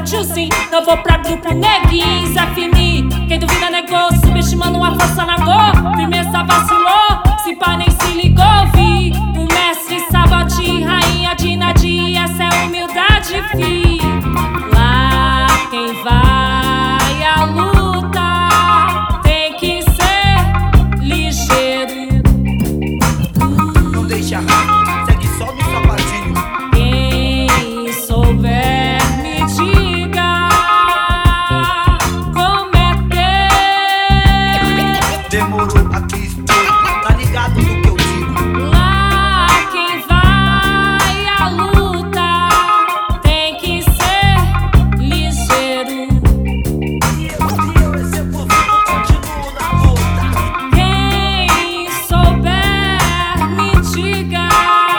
tiozinho. Não vou pra grupo neguinho, Zé Fini. Quem duvida negou, subestimando a força na dor. Firmeza vacilou, se pá nem se ligou. Vi o mestre Sabote, rainha de Nadia. Essa é humildade, fi. Lá quem vai à luta tem que ser ligeiro. Não deixa rápido, segue só no sapatinho. Quem souber me diga como é que Demorou, aqui estou, tá ligado no que eu digo. lá quem vai à luta tem que ser ligeiro. E eu, esse povo, continuo na luta. Quem souber me diga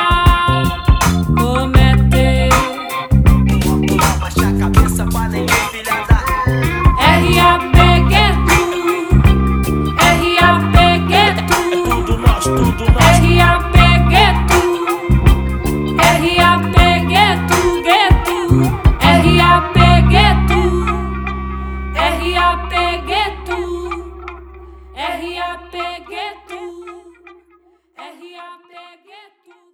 como é que Vamos pular, baixar a cabeça pra nem filhada. R.A.P. Gueto, R.A.P. Gueto, Tudo nós, R.A.P. Gueto, R.A.P. Gueto, Gueto, R.A.P. Gueto, R.A.P. Gueto, R.A.P. Gueto, R.A.P. Gueto.